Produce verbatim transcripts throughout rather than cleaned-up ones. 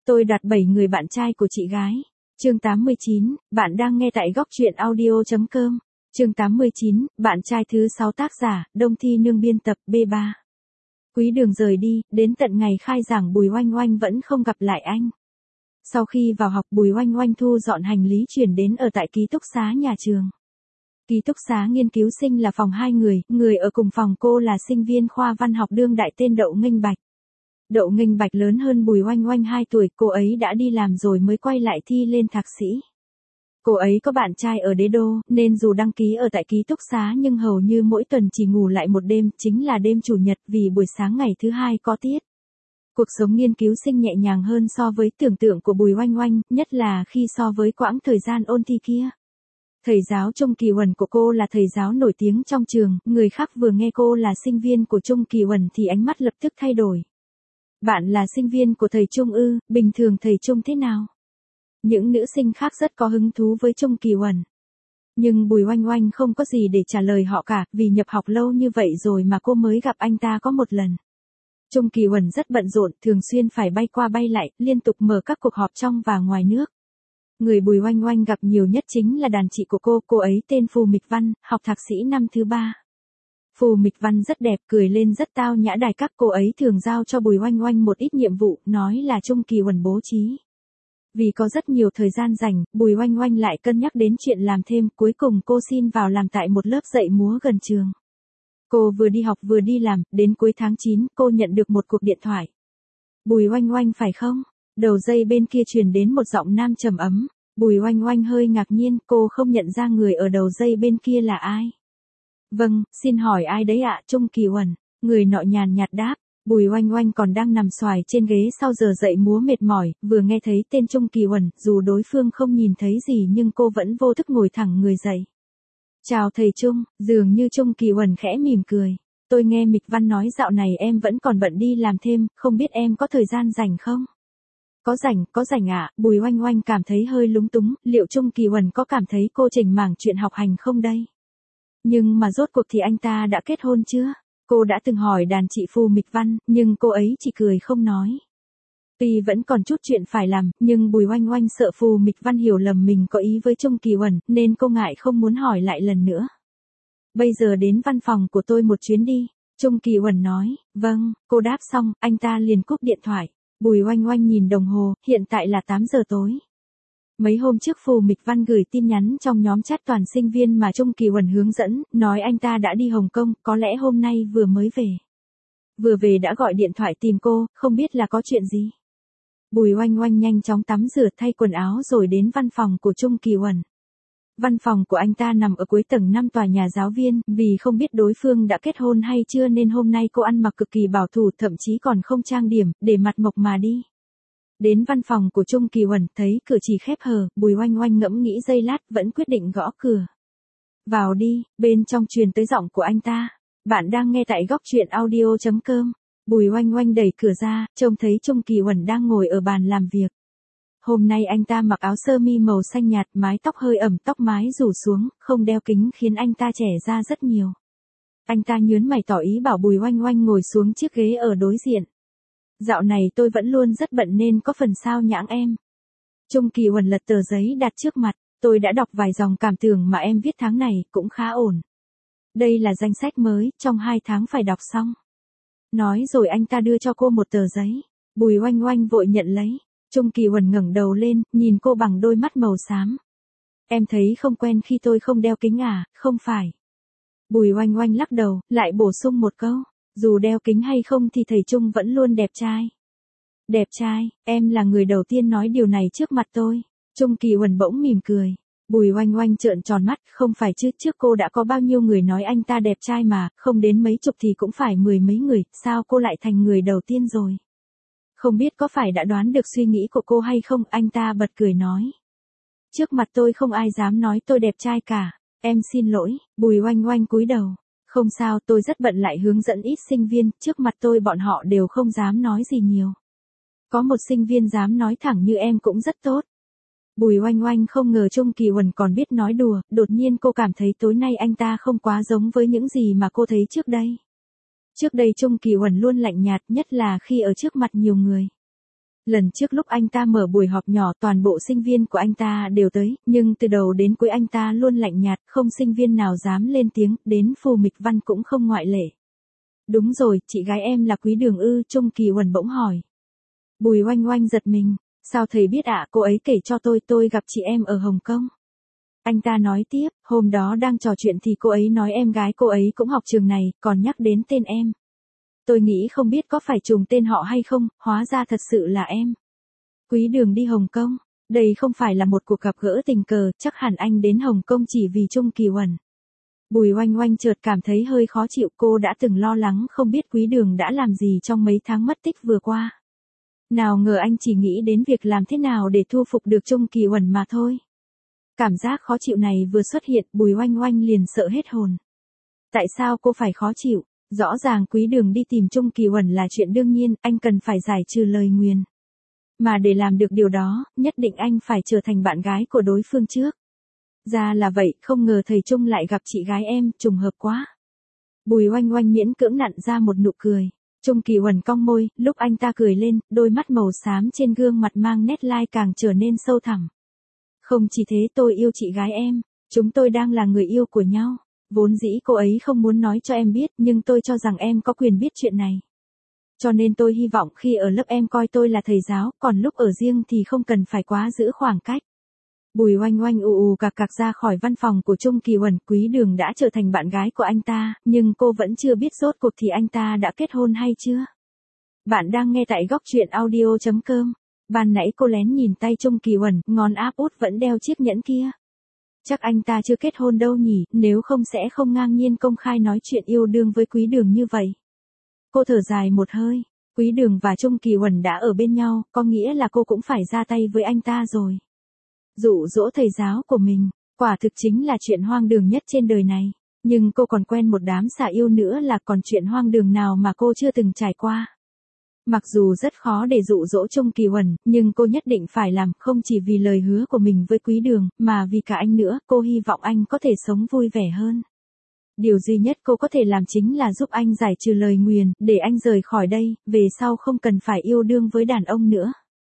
Tôi đoạt bảy người bạn trai của chị gái. Chương tám mươi chín, bạn đang nghe tại góc truyện audio chấm com. Chương tám mươi chín, bạn trai thứ sáu tác giả, Đông Thi Nương biên tập B ba. Quý Đường rời đi, đến tận ngày khai giảng Bùi Oanh Oanh vẫn không gặp lại anh. Sau khi vào học Bùi Oanh Oanh thu dọn hành lý chuyển đến ở tại ký túc xá nhà trường. Ký túc xá nghiên cứu sinh là phòng hai người, người ở cùng phòng cô là sinh viên khoa văn học đương đại tên Đậu Nghênh Bạch. Đậu Nghênh Bạch lớn hơn Bùi Oanh Oanh hai tuổi, cô ấy đã đi làm rồi mới quay lại thi lên thạc sĩ. Cô ấy có bạn trai ở Đế Đô, nên dù đăng ký ở tại ký túc xá nhưng hầu như mỗi tuần chỉ ngủ lại một đêm, chính là đêm chủ nhật vì buổi sáng ngày thứ hai có tiết. Cuộc sống nghiên cứu sinh nhẹ nhàng hơn so với tưởng tượng của Bùi Oanh Oanh, nhất là khi so với quãng thời gian ôn thi kia. Thầy giáo Trung Kỳ Uẩn của cô là thầy giáo nổi tiếng trong trường, người khác vừa nghe cô là sinh viên của Trung Kỳ Uẩn thì ánh mắt lập tức thay đổi. Bạn là sinh viên của thầy Trung ư, bình thường thầy Trung thế nào? Những nữ sinh khác rất có hứng thú với Trung Kỳ Uẩn. Nhưng Bùi Oanh Oanh không có gì để trả lời họ cả, vì nhập học lâu như vậy rồi mà cô mới gặp anh ta có một lần. Trung Kỳ Uẩn rất bận rộn, thường xuyên phải bay qua bay lại, liên tục mở các cuộc họp trong và ngoài nước. Người Bùi Oanh Oanh gặp nhiều nhất chính là đàn chị của cô, cô ấy tên Phù Mịch Văn, học thạc sĩ năm thứ ba. Phù Mịch Văn rất đẹp, cười lên rất tao nhã đài các, cô ấy thường giao cho Bùi Oanh Oanh một ít nhiệm vụ, nói là Trung Kỳ Uẩn bố trí. Vì có rất nhiều thời gian rảnh, Bùi Oanh Oanh lại cân nhắc đến chuyện làm thêm, cuối cùng cô xin vào làm tại một lớp dạy múa gần trường. Cô vừa đi học vừa đi làm, đến cuối tháng chín, cô nhận được một cuộc điện thoại. Bùi Oanh Oanh phải không? Đầu dây bên kia truyền đến một giọng nam trầm ấm. Bùi Oanh Oanh hơi ngạc nhiên, cô không nhận ra người ở đầu dây bên kia là ai. Vâng, xin hỏi ai đấy ạ? Trung Kỳ Uẩn. Người nọ nhàn nhạt đáp. Bùi Oanh Oanh còn đang nằm xoài trên ghế sau giờ dậy múa mệt mỏi, vừa nghe thấy tên Trung Kỳ Uẩn, dù đối phương không nhìn thấy gì nhưng cô vẫn vô thức ngồi thẳng người dậy. Chào thầy Trung, dường như Trung Kỳ Uẩn khẽ mỉm cười. Tôi nghe Mịch Văn nói dạo này em vẫn còn bận đi làm thêm, không biết em có thời gian rảnh không? Có rảnh, có rảnh ạ. Bùi Oanh Oanh cảm thấy hơi lúng túng, liệu Trung Kỳ Uẩn có cảm thấy cô chỉnh mảng chuyện học hành không đây? Nhưng mà rốt cuộc thì anh ta đã kết hôn chưa? Cô đã từng hỏi đàn chị Phù Mịch Văn, nhưng cô ấy chỉ cười không nói. Tuy vẫn còn chút chuyện phải làm, nhưng Bùi Oanh Oanh sợ Phù Mịch Văn hiểu lầm mình có ý với Trung Kỳ Uẩn, nên cô ngại không muốn hỏi lại lần nữa. Bây giờ đến văn phòng của tôi một chuyến đi, Trung Kỳ Uẩn nói. Vâng, cô đáp xong, anh ta liền cúp điện thoại. Bùi Oanh Oanh nhìn đồng hồ, hiện tại là tám giờ tối. Mấy hôm trước Phù Mịch Văn gửi tin nhắn trong nhóm chat toàn sinh viên mà Trung Kỳ Uẩn hướng dẫn, nói anh ta đã đi Hồng Kông, có lẽ hôm nay vừa mới về. Vừa về đã gọi điện thoại tìm cô, không biết là có chuyện gì. Bùi Oanh Oanh nhanh chóng tắm rửa thay quần áo rồi đến văn phòng của Trung Kỳ Uẩn. Văn phòng của anh ta nằm ở cuối tầng năm tòa nhà giáo viên, vì không biết đối phương đã kết hôn hay chưa nên hôm nay cô ăn mặc cực kỳ bảo thủ, thậm chí còn không trang điểm, để mặt mộc mà đi. Đến văn phòng của Trung Kỳ Uẩn, thấy cửa chỉ khép hờ, Bùi Oanh Oanh ngẫm nghĩ giây lát, vẫn quyết định gõ cửa. Vào đi, bên trong truyền tới giọng của anh ta. Bạn đang nghe tại góc truyện audio chấm com. Bùi Oanh Oanh đẩy cửa ra, trông thấy Trung Kỳ Uẩn đang ngồi ở bàn làm việc. Hôm nay anh ta mặc áo sơ mi màu xanh nhạt, mái tóc hơi ẩm, tóc mái rủ xuống, không đeo kính khiến anh ta trẻ ra rất nhiều. Anh ta nhớn mày tỏ ý bảo Bùi Oanh Oanh ngồi xuống chiếc ghế ở đối diện. Dạo này tôi vẫn luôn rất bận nên có phần sao nhãng em. Trung Kỳ Uẩn lật tờ giấy đặt trước mặt, tôi đã đọc vài dòng cảm tưởng mà em viết tháng này, cũng khá ổn. Đây là danh sách mới, trong hai tháng phải đọc xong. Nói rồi anh ta đưa cho cô một tờ giấy. Bùi Oanh Oanh vội nhận lấy. Trung Kỳ Uẩn ngẩng đầu lên, nhìn cô bằng đôi mắt màu xám. Em thấy không quen khi tôi không đeo kính à, không phải. Bùi Oanh Oanh lắc đầu, lại bổ sung một câu. Dù đeo kính hay không thì thầy Trung vẫn luôn đẹp trai. Đẹp trai, em là người đầu tiên nói điều này trước mặt tôi. Trung Kỳ Uẩn bỗng mỉm cười. Bùi Oanh Oanh trợn tròn mắt, không phải chứ, trước cô đã có bao nhiêu người nói anh ta đẹp trai mà, không đến mấy chục thì cũng phải mười mấy người, sao cô lại thành người đầu tiên rồi? Không biết có phải đã đoán được suy nghĩ của cô hay không, anh ta bật cười nói. Trước mặt tôi không ai dám nói tôi đẹp trai cả, em xin lỗi. Bùi Oanh Oanh cúi đầu. Không sao, tôi rất bận lại hướng dẫn ít sinh viên, trước mặt tôi bọn họ đều không dám nói gì nhiều. Có một sinh viên dám nói thẳng như em cũng rất tốt. Bùi Oanh Oanh không ngờ Trung Kỳ Uẩn còn biết nói đùa, đột nhiên cô cảm thấy tối nay anh ta không quá giống với những gì mà cô thấy trước đây. Trước đây Trung Kỳ Uẩn luôn lạnh nhạt, nhất là khi ở trước mặt nhiều người. Lần trước lúc anh ta mở buổi họp nhỏ toàn bộ sinh viên của anh ta đều tới, nhưng từ đầu đến cuối anh ta luôn lạnh nhạt, không sinh viên nào dám lên tiếng, đến Phù Mịch Văn cũng không ngoại lệ. Đúng rồi, chị gái em là Quý Đường ư? Chung Kỳ Huẩn bỗng hỏi. Bùi Oanh Oanh giật mình, sao thầy biết ạ? Cô ấy kể cho tôi, tôi gặp chị em ở Hồng Kông. Anh ta nói tiếp, hôm đó đang trò chuyện thì cô ấy nói em gái cô ấy cũng học trường này, còn nhắc đến tên em. Tôi nghĩ không biết có phải trùng tên họ hay không, hóa ra thật sự là em. Quý Đường đi Hồng Kông, đây không phải là một cuộc gặp gỡ tình cờ, chắc hẳn anh đến Hồng Kông chỉ vì Chung Kỳ Huẩn. Bùi Oanh Oanh chợt cảm thấy hơi khó chịu, cô đã từng lo lắng không biết Quý Đường đã làm gì trong mấy tháng mất tích vừa qua. Nào ngờ anh chỉ nghĩ đến việc làm thế nào để thu phục được Chung Kỳ Huẩn mà thôi. Cảm giác khó chịu này vừa xuất hiện, Bùi Oanh Oanh liền sợ hết hồn. Tại sao cô phải khó chịu? Rõ ràng Quý Đường đi tìm Chung Kỳ Huẩn là chuyện đương nhiên, anh cần phải giải trừ lời nguyền. Mà để làm được điều đó, nhất định anh phải trở thành bạn gái của đối phương trước. Ra là vậy, không ngờ thầy Chung lại gặp chị gái em, trùng hợp quá. Bùi Oanh Oanh miễn cưỡng nặn ra một nụ cười. Chung Kỳ Huẩn cong môi, lúc anh ta cười lên, đôi mắt màu xám trên gương mặt mang nét lai càng trở nên sâu thẳm. Không chỉ thế, tôi yêu chị gái em, chúng tôi đang là người yêu của nhau. Vốn dĩ cô ấy không muốn nói cho em biết, nhưng tôi cho rằng em có quyền biết chuyện này. Cho nên tôi hy vọng khi ở lớp em coi tôi là thầy giáo, còn lúc ở riêng thì không cần phải quá giữ khoảng cách. Bùi Oanh Oanh ù ù cạc cạc ra khỏi văn phòng của Chung Kỳ Huẩn. Quý Đường đã trở thành bạn gái của anh ta, nhưng cô vẫn chưa biết rốt cuộc thì anh ta đã kết hôn hay chưa. Bạn đang nghe tại góc truyện audio chấm com. Ban nãy cô lén nhìn tay Chung Kỳ Huẩn, ngón áp út vẫn đeo chiếc nhẫn kia. Chắc anh ta chưa kết hôn đâu nhỉ, nếu không sẽ không ngang nhiên công khai nói chuyện yêu đương với Quý Đường như vậy. Cô thở dài một hơi, Quý Đường và Chung Kỳ Huẩn đã ở bên nhau, có nghĩa là cô cũng phải ra tay với anh ta rồi. Dụ dỗ thầy giáo của mình, quả thực chính là chuyện hoang đường nhất trên đời này, nhưng cô còn quen một đám xả yêu nữa, là còn chuyện hoang đường nào mà cô chưa từng trải qua. Mặc dù rất khó để dụ dỗ Chung Kỳ Huẩn, nhưng cô nhất định phải làm, không chỉ vì lời hứa của mình với Quý Đường, mà vì cả anh nữa, cô hy vọng anh có thể sống vui vẻ hơn. Điều duy nhất cô có thể làm chính là giúp anh giải trừ lời nguyền, để anh rời khỏi đây, về sau không cần phải yêu đương với đàn ông nữa.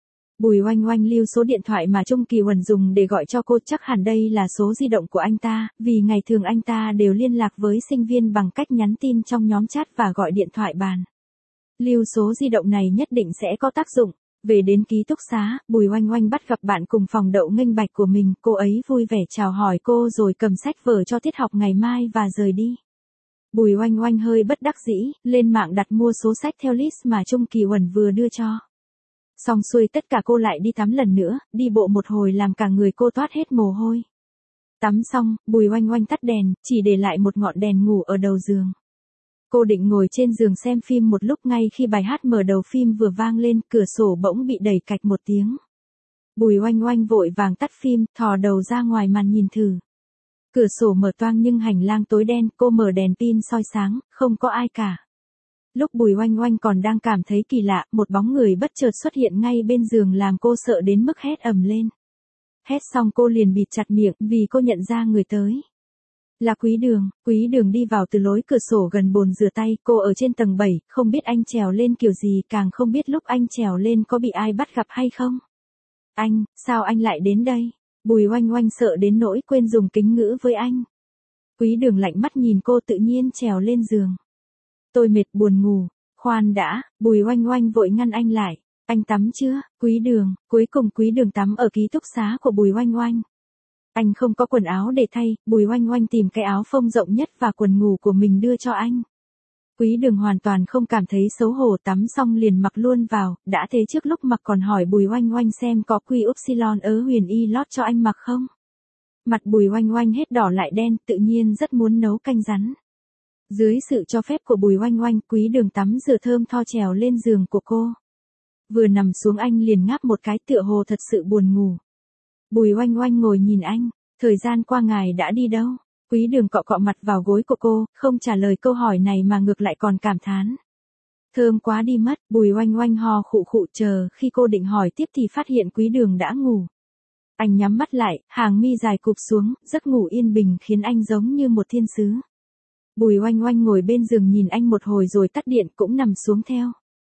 Bùi Oanh Oanh lưu số điện thoại mà Chung Kỳ Huẩn dùng để gọi cho cô, chắc hẳn đây là số di động của anh ta, vì ngày thường anh ta đều liên lạc với sinh viên bằng cách nhắn tin trong nhóm chat và gọi điện thoại bàn. Lưu số di động này nhất định sẽ có tác dụng. Về đến ký túc xá, Bùi Oanh Oanh bắt gặp bạn cùng phòng Đậu Nghênh Bạch của mình, cô ấy vui vẻ chào hỏi cô rồi cầm sách vở cho tiết học ngày mai và rời đi. Bùi Oanh Oanh hơi bất đắc dĩ, lên mạng đặt mua số sách theo list mà Chung Kỳ Huẩn vừa đưa cho. Xong xuôi tất cả cô lại đi tắm lần nữa, đi bộ một hồi làm cả người cô toát hết mồ hôi. Tắm xong, Bùi Oanh Oanh tắt đèn, chỉ để lại một ngọn đèn ngủ ở đầu giường. Cô định ngồi trên giường xem phim một lúc, ngay khi bài hát mở đầu phim vừa vang lên, cửa sổ bỗng bị đẩy cạch một tiếng. Bùi Oanh Oanh vội vàng tắt phim, thò đầu ra ngoài màn nhìn thử. Cửa sổ mở toang nhưng hành lang tối đen, cô mở đèn pin soi sáng, không có ai cả. Lúc Bùi Oanh Oanh còn đang cảm thấy kỳ lạ, một bóng người bất chợt xuất hiện ngay bên giường làm cô sợ đến mức hét ầm lên. Hét xong cô liền bịt chặt miệng, vì cô nhận ra người tới. Là Quý Đường. Quý Đường đi vào từ lối cửa sổ gần bồn rửa tay, cô ở trên tầng bảy, không biết anh trèo lên kiểu gì, càng không biết lúc anh trèo lên có bị ai bắt gặp hay không. Anh, sao anh lại đến đây? Bùi Oanh Oanh sợ đến nỗi quên dùng kính ngữ với anh. Quý Đường lạnh mắt nhìn cô, tự nhiên trèo lên giường. Tôi mệt buồn ngủ. Khoan đã, Bùi Oanh Oanh vội ngăn anh lại. Anh tắm chưa? Quý Đường. Cuối cùng Quý Đường tắm ở ký túc xá của Bùi Oanh Oanh. Anh không có quần áo để thay, Bùi Oanh Oanh tìm cái áo phông rộng nhất và quần ngủ của mình đưa cho anh. Quý Đường hoàn toàn không cảm thấy xấu hổ, tắm xong liền mặc luôn vào, đã thế trước lúc mặc còn hỏi Bùi Oanh Oanh xem có quy upsilon ớ huyền y lót cho anh mặc không. Mặt Bùi Oanh Oanh hết đỏ lại đen, tự nhiên rất muốn nấu canh rắn. Dưới sự cho phép của Bùi Oanh Oanh, Quý Đường tắm rửa thơm tho trèo lên giường của cô. Vừa nằm xuống anh liền ngáp một cái, tựa hồ thật sự buồn ngủ. Bùi Oanh Oanh ngồi nhìn anh, thời gian qua ngài đã đi đâu? Quý Đường cọ cọ mặt vào gối của cô, không trả lời câu hỏi này mà ngược lại còn cảm thán. Thơm quá đi mất, Bùi Oanh Oanh ho khụ khụ, chờ khi cô định hỏi tiếp thì phát hiện Quý Đường đã ngủ. Anh nhắm mắt lại, hàng mi dài cụp xuống, giấc ngủ yên bình khiến anh giống như một thiên sứ. Bùi Oanh Oanh ngồi bên giường nhìn anh một hồi rồi tắt điện cũng nằm xuống theo.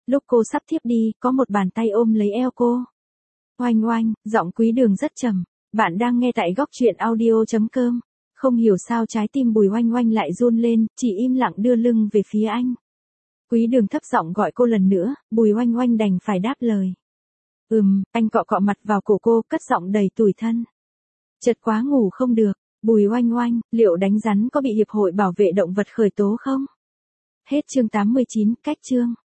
Lúc cô sắp thiếp đi, có một bàn tay ôm lấy eo cô. Oanh oanh, giọng Quý Đường rất trầm. Bạn đang nghe tại góc truyện audio.com. Không hiểu sao trái tim Bùi Oanh Oanh lại run lên, chỉ im lặng đưa lưng về phía anh. Quý Đường thấp giọng gọi cô lần nữa, Bùi Oanh Oanh đành phải đáp lời. Ừm, anh cọ cọ mặt vào cổ cô, cất giọng đầy tủi thân. Chợt quá ngủ không được, Bùi Oanh Oanh, liệu đánh rắn có bị Hiệp hội Bảo vệ Động vật khởi tố không? Hết chương tám mươi chín, cách chương.